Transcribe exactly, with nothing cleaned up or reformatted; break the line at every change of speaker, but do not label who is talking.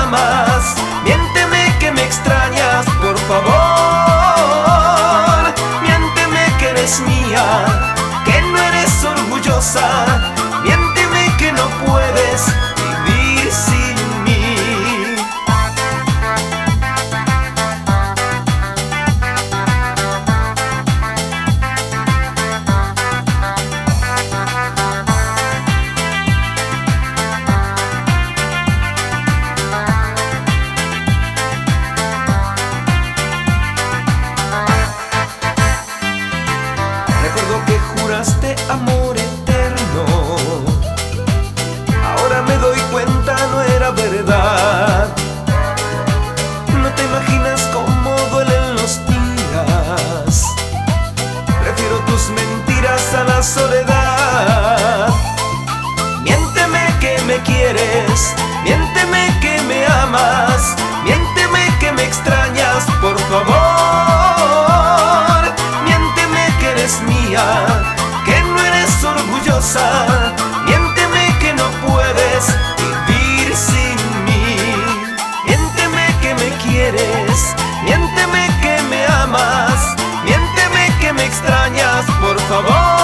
amas, miénteme que me extrañas, por favor. Miénteme que eres mía, que no eres orgullosa, miénteme que no puedes vivir sin mí. Recuerdo que juraste amor eterno, ahora me doy cuenta no era verdad. No te imaginas cómo duelen los días, prefiero tus mentiras a la soledad. Miénteme que me quieres, miénteme que me amas, miénteme que me extrañas, por favor. Miénteme que eres mía, que no eres orgullosa, miénteme que no puedes vivir sin mí. Miénteme que me quieres, miénteme que me amas, miénteme que me extrañas, por favor.